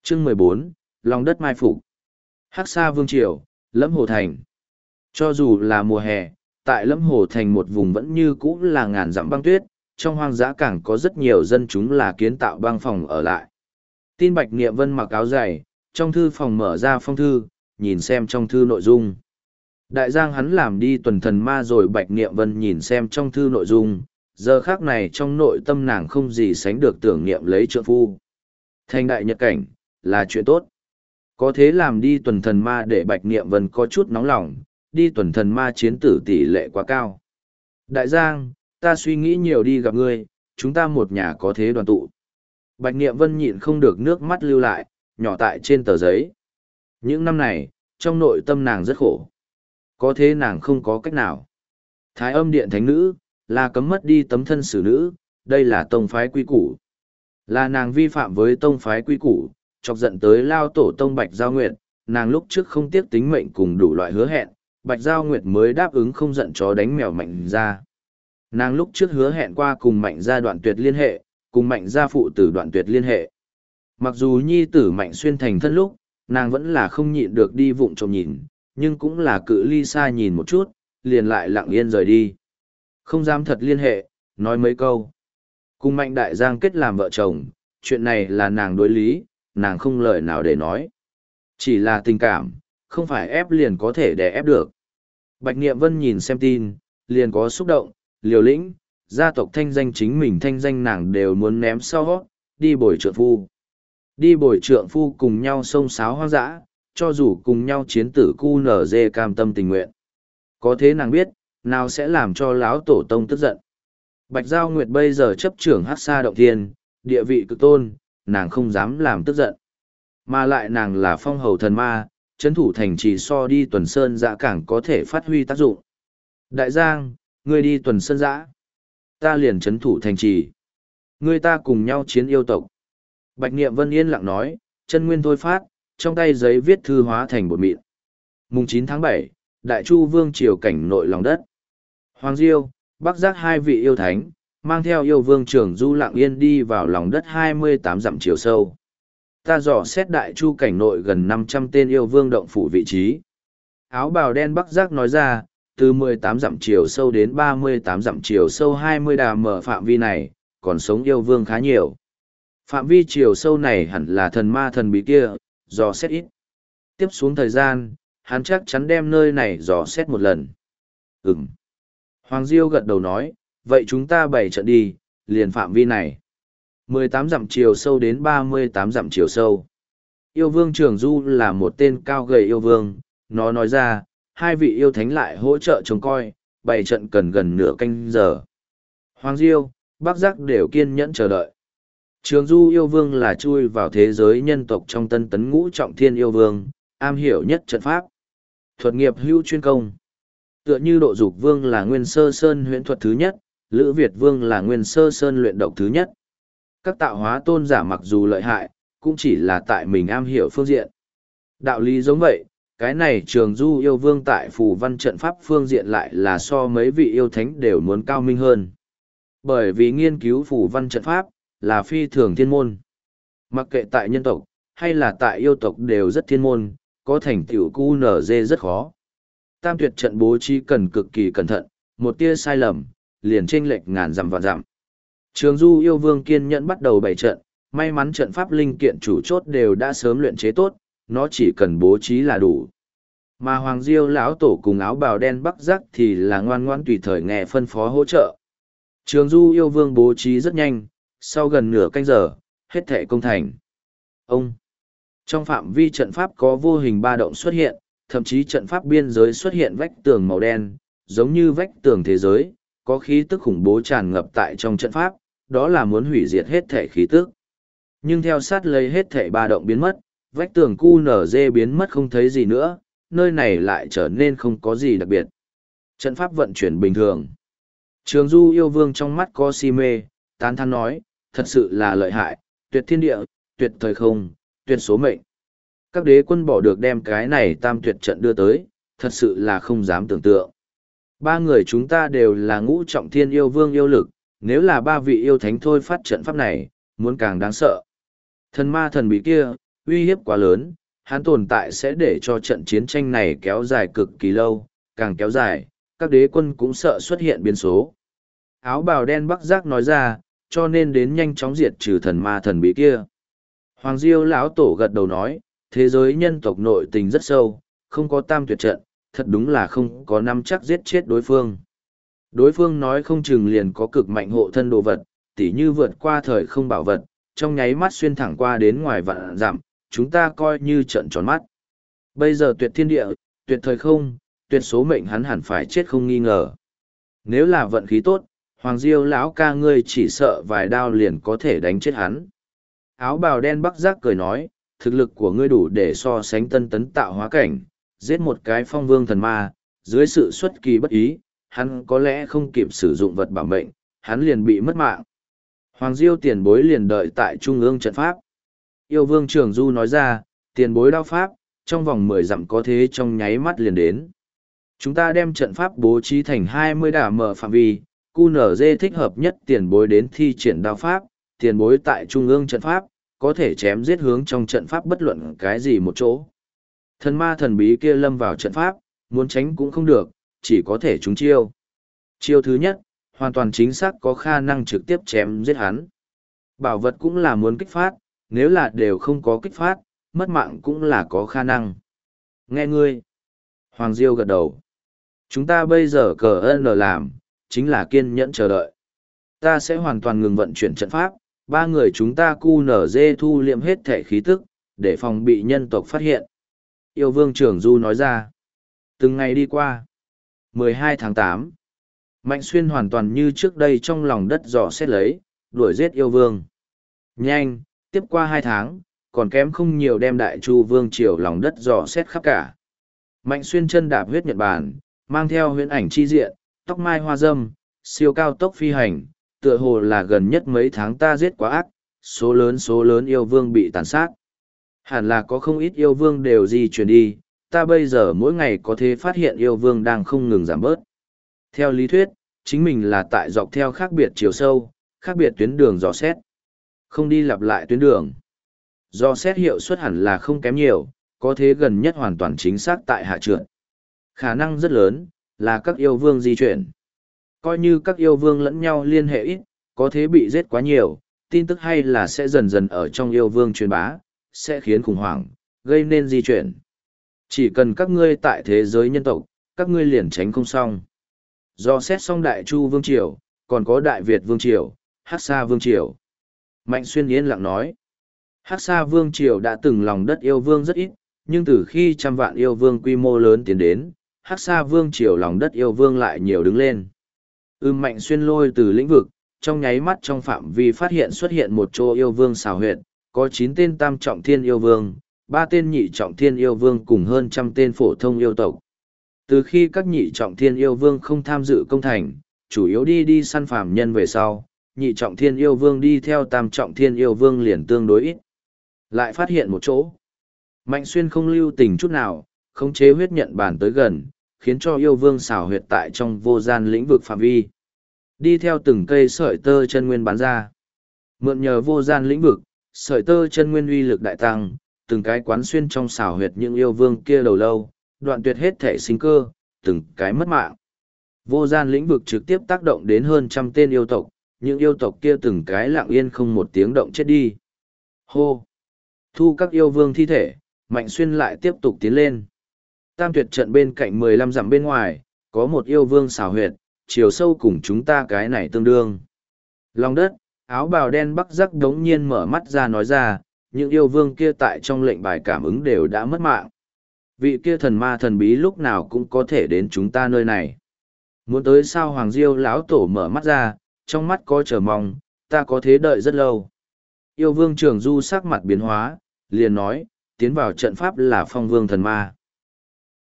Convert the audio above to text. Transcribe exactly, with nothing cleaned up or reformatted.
Chương mười bốn, lòng đất mai phục. Hắc Sa Vương Triều, Lẫm Hồ Thành. Cho dù là mùa hè, tại Lẫm Hồ Thành một vùng vẫn như cũ là ngàn dặm băng tuyết, trong hoang dã càng có rất nhiều dân chúng là kiến tạo băng phòng ở lại. Tin Bạch Niệm Vân mặc áo dày, trong thư phòng mở ra phong thư, nhìn xem trong thư nội dung. Đại giang hắn làm đi tuần thần ma rồi. Bạch Niệm Vân nhìn xem trong thư nội dung, giờ khác này trong nội tâm nàng không gì sánh được tưởng niệm lấy trượng phu. Thành đại nhật cảnh, là chuyện tốt. Có thế làm đi tuần thần ma để Bạch Niệm Vân có chút nóng lòng, đi tuần thần ma chiến tử tỷ lệ quá cao. Đại giang, ta suy nghĩ nhiều đi gặp ngươi, chúng ta một nhà có thế đoàn tụ. Bạch Niệm Vân nhịn không được nước mắt lưu lại, nhỏ tại trên tờ giấy. Những năm này, trong nội tâm nàng rất khổ. Có thế nàng không có cách nào. Thái Âm Điện thánh nữ, là cấm mất đi tấm thân xử nữ, đây là tông phái quy củ. Là nàng vi phạm với tông phái quy củ, chọc giận tới lao tổ tông Bạch Giao Nguyệt, nàng lúc trước không tiếc tính mệnh cùng đủ loại hứa hẹn, Bạch Giao Nguyệt mới đáp ứng không giận chó đánh mèo Mạnh Gia. Nàng lúc trước hứa hẹn qua cùng Mạnh Gia đoạn tuyệt liên hệ, cùng Mạnh Gia phụ tử đoạn tuyệt liên hệ. Mặc dù nhi tử Mạnh Xuyên thành thân lúc, nàng vẫn là không nhịn được đi vụng trộm nhìn, nhưng cũng là cự ly xa nhìn một chút, liền lại lặng yên rời đi. Không dám thật liên hệ, nói mấy câu. Cùng Mạnh Đại Giang kết làm vợ chồng, chuyện này là nàng đối lý, nàng không lời nào để nói. Chỉ là tình cảm, không phải ép liền có thể để ép được. Bạch Niệm Vân nhìn xem tin, liền có xúc động, liều lĩnh, gia tộc thanh danh chính mình thanh danh nàng đều muốn ném sau hót, đi bồi trượng phu. Đi bồi trượng phu cùng nhau xông xáo hoang dã, cho dù cùng nhau chiến tử cu nở dê cam tâm tình nguyện. Có thế nàng biết, nào sẽ làm cho lão tổ tông tức giận. Bạch Giao Nguyệt bây giờ chấp trưởng Hắc Sa Động Thiên, địa vị cực tôn, nàng không dám làm tức giận. Mà lại nàng là phong hầu thần ma, chấn thủ thành trì so đi tuần sơn dã càng có thể phát huy tác dụng. Đại Giang, ngươi đi tuần sơn dã, ta liền chấn thủ thành trì. Ngươi ta cùng nhau chiến yêu tộc. Bạch Niệm Vân yên lặng nói, chân nguyên thôi phát, trong tay giấy viết thư hóa thành bột mịn. Mùng chín tháng bảy, Đại Chu Vương triều cảnh nội lòng đất. Hoàng Diêu, Bắc Giác hai vị yêu thánh, mang theo yêu vương trưởng du lặng yên đi vào lòng đất hai mươi tám dặm chiều sâu. Ta dò xét Đại Chu cảnh nội gần năm trăm tên yêu vương động phủ vị trí. Áo bào đen Bắc Giác nói ra, từ mười tám dặm chiều sâu đến ba mươi tám dặm chiều sâu hai mươi đà mở phạm vi này, còn sống yêu vương khá nhiều. Phạm vi chiều sâu này hẳn là thần ma thần bí kia, dò xét ít. Tiếp xuống thời gian, hắn chắc chắn đem nơi này dò xét một lần. Ừm. Hoàng Diêu gật đầu nói, vậy chúng ta bày trận đi, liền phạm vi này. mười tám dặm chiều sâu đến ba mươi tám dặm chiều sâu. Yêu vương Trường Du là một tên cao gầy yêu vương, nó nói ra, hai vị yêu thánh lại hỗ trợ trông coi, bày trận cần gần nửa canh giờ. Hoàng Diêu, Bắc Giác đều kiên nhẫn chờ đợi. Trường Du yêu vương là chui vào thế giới nhân tộc trong tân tấn ngũ trọng thiên yêu vương, am hiểu nhất trận pháp. Thuật nghiệp hữu chuyên công. Tựa như Độ Dục vương là Nguyên Sơ Sơn huyễn thuật thứ nhất, Lữ Việt vương là Nguyên Sơ Sơn luyện độc thứ nhất. Các tạo hóa tôn giả mặc dù lợi hại, cũng chỉ là tại mình am hiểu phương diện. Đạo lý giống vậy, cái này Trường Du yêu vương tại phù văn trận pháp phương diện lại là so mấy vị yêu thánh đều muốn cao minh hơn. Bởi vì nghiên cứu phù văn trận pháp, là phi thường thiên môn. Mặc kệ tại nhân tộc, hay là tại yêu tộc đều rất thiên môn, có thành tựu cu nở dê rất khó. Tam tuyệt trận bố trí cần cực kỳ cẩn thận, một tia sai lầm, liền chênh lệch ngàn dặm vạn dặm. Trường Du yêu vương kiên nhẫn bắt đầu bày trận, may mắn trận pháp linh kiện chủ chốt đều đã sớm luyện chế tốt, nó chỉ cần bố trí là đủ. Mà Hoàng Diêu lão tổ cùng áo bào đen Bắc Giác thì là ngoan ngoãn tùy thời nghe phân phó hỗ trợ. Trường Du yêu vương bố trí rất nhanh, sau gần nửa canh giờ, hết thệ công thành. Ông! Trong phạm vi trận pháp có vô hình ba động xuất hiện, thậm chí trận pháp biên giới xuất hiện vách tường màu đen, giống như vách tường thế giới, có khí tức khủng bố tràn ngập tại trong trận pháp, đó là muốn hủy diệt hết thể khí tức. Nhưng theo sát lấy hết thể ba động biến mất, vách tường cu nở dê biến mất không thấy gì nữa, nơi này lại trở nên không có gì đặc biệt. Trận pháp vận chuyển bình thường. Trường Du yêu vương trong mắt có si mê, tán thán nói, thật sự là lợi hại, tuyệt thiên địa, tuyệt thời không, tuyệt số mệnh. Các đế quân bỏ được đem cái này tam tuyệt trận đưa tới, thật sự là không dám tưởng tượng. Ba người chúng ta đều là ngũ trọng thiên yêu vương yêu lực, nếu là ba vị yêu thánh thôi phát trận pháp này, muốn càng đáng sợ. Thần ma thần bí kia, uy hiếp quá lớn, hắn tồn tại sẽ để cho trận chiến tranh này kéo dài cực kỳ lâu, càng kéo dài, các đế quân cũng sợ xuất hiện biến số. Áo bào đen Bắc Giác nói ra, cho nên đến nhanh chóng diệt trừ thần ma thần bí kia. Hoàng Diêu lão tổ gật đầu nói, thế giới nhân tộc nội tình rất sâu, không có tam tuyệt trận, thật đúng là không có nắm chắc giết chết đối phương. Đối phương nói không chừng liền có cực mạnh hộ thân đồ vật, tỉ như vượt qua thời không bảo vật, trong nháy mắt xuyên thẳng qua đến ngoài vạn dặm, chúng ta coi như trận tròn mắt. Bây giờ tuyệt thiên địa, tuyệt thời không, tuyệt số mệnh hắn hẳn phải chết không nghi ngờ. Nếu là vận khí tốt, Hoàng Diêu lão ca ngươi chỉ sợ vài đao liền có thể đánh chết hắn. Áo bào đen Bắc Giác cười nói, thực lực của ngươi đủ để so sánh tân tấn tạo hóa cảnh, giết một cái phong vương thần ma, dưới sự xuất kỳ bất ý, hắn có lẽ không kịp sử dụng vật bảo mệnh, hắn liền bị mất mạng. Hoàng Diêu tiền bối liền đợi tại trung ương trận pháp. Yêu vương Trường Du nói ra, tiền bối đao pháp, trong vòng mười dặm có thế trong nháy mắt liền đến. Chúng ta đem trận pháp bố trí thành hai mươi đả mở phạm vi, quy en giê thích hợp nhất tiền bối đến thi triển đao pháp, tiền bối tại trung ương trận pháp, có thể chém giết hướng trong trận pháp bất luận cái gì một chỗ. Thần ma thần bí kia lâm vào trận pháp, muốn tránh cũng không được, chỉ có thể trúng chiêu. Chiêu thứ nhất, hoàn toàn chính xác có khả năng trực tiếp chém giết hắn. Bảo vật cũng là muốn kích phát, nếu là đều không có kích phát, mất mạng cũng là có khả năng. Nghe ngươi. Hoàng Diêu gật đầu. Chúng ta bây giờ cờ ơn làm, chính là kiên nhẫn chờ đợi. Ta sẽ hoàn toàn ngừng vận chuyển trận pháp, ba người chúng ta cu nở dê thu liệm hết thể khí tức, để phòng bị nhân tộc phát hiện. Yêu vương Trường Du nói ra. Từng ngày đi qua. mười hai tháng tám. Mạnh Xuyên hoàn toàn như trước đây trong lòng đất dò xét lấy, đuổi giết yêu vương. Nhanh, tiếp qua hai tháng, còn kém không nhiều đem đại chu vương triều lòng đất dò xét khắp cả. Mạnh Xuyên chân đạp huyết nhật bản, mang theo huyễn ảnh chi diện, tóc mai hoa dâm, siêu cao tốc phi hành, tựa hồ là gần nhất mấy tháng ta giết quá ác, số lớn số lớn yêu vương bị tàn sát. Hẳn là có không ít yêu vương đều di chuyển đi, ta bây giờ mỗi ngày có thể phát hiện yêu vương đang không ngừng giảm bớt. Theo lý thuyết, chính mình là tại dọc theo khác biệt chiều sâu, khác biệt tuyến đường dò xét. Không đi lặp lại tuyến đường. Dò xét hiệu suất hẳn là không kém nhiều, có thế gần nhất hoàn toàn chính xác tại hạ trượt. Khả năng rất lớn, là các yêu vương di chuyển. Coi như các yêu vương lẫn nhau liên hệ ít, có thế bị giết quá nhiều, tin tức hay là sẽ dần dần ở trong yêu vương truyền bá, sẽ khiến khủng hoảng, gây nên di chuyển. Chỉ cần các ngươi tại thế giới nhân tộc, các ngươi liền tránh không xong. Do xét xong Đại Chu Vương Triều, còn có Đại Việt Vương Triều, Hắc Sa Vương Triều. Mạnh Xuyên yên lặng nói, Hắc Sa Vương Triều đã từng lòng đất yêu vương rất ít, nhưng từ khi trăm vạn yêu vương quy mô lớn tiến đến, Hắc Sa Vương Triều lòng đất yêu vương lại nhiều đứng lên. Ưm Mạnh Xuyên lôi từ lĩnh vực, trong nháy mắt trong phạm vi phát hiện xuất hiện một chỗ yêu vương xào huyệt, có chín tên tam trọng thiên yêu vương, ba tên nhị trọng thiên yêu vương cùng hơn trăm tên phổ thông yêu tộc. Từ khi các nhị trọng thiên yêu vương không tham dự công thành, chủ yếu đi đi săn phàm nhân về sau, nhị trọng thiên yêu vương đi theo tam trọng thiên yêu vương liền tương đối ít. Lại phát hiện một chỗ. Mạnh Xuyên không lưu tình chút nào, khống chế huyết nhận bản tới gần, khiến cho yêu vương xảo huyệt tại trong vô gian lĩnh vực phạm vi. Đi theo từng cây sợi tơ chân nguyên bắn ra. Mượn nhờ vô gian lĩnh vực, sợi tơ chân nguyên uy lực đại tăng, từng cái quán xuyên trong xảo huyệt những yêu vương kia đầu lâu, đoạn tuyệt hết thể sinh cơ, từng cái mất mạng. Vô gian lĩnh vực trực tiếp tác động đến hơn trăm tên yêu tộc, những yêu tộc kia từng cái lặng yên không một tiếng động chết đi. Hô! Thu các yêu vương thi thể, Mạnh Xuyên lại tiếp tục tiến lên. Tam tuyệt trận bên cạnh mười lăm dặm bên ngoài, có một yêu vương xào huyệt, chiều sâu cùng chúng ta cái này tương đương. Lòng đất, áo bào đen Bắc Giác đống nhiên mở mắt ra nói ra, những yêu vương kia tại trong lệnh bài cảm ứng đều đã mất mạng. Vị kia thần ma thần bí lúc nào cũng có thể đến chúng ta nơi này. Muốn tới sao Hoàng Diêu lão tổ mở mắt ra, trong mắt có chờ mong, ta có thế đợi rất lâu. Yêu vương Trường Du sắc mặt biến hóa, liền nói, tiến vào trận pháp là phong vương thần ma.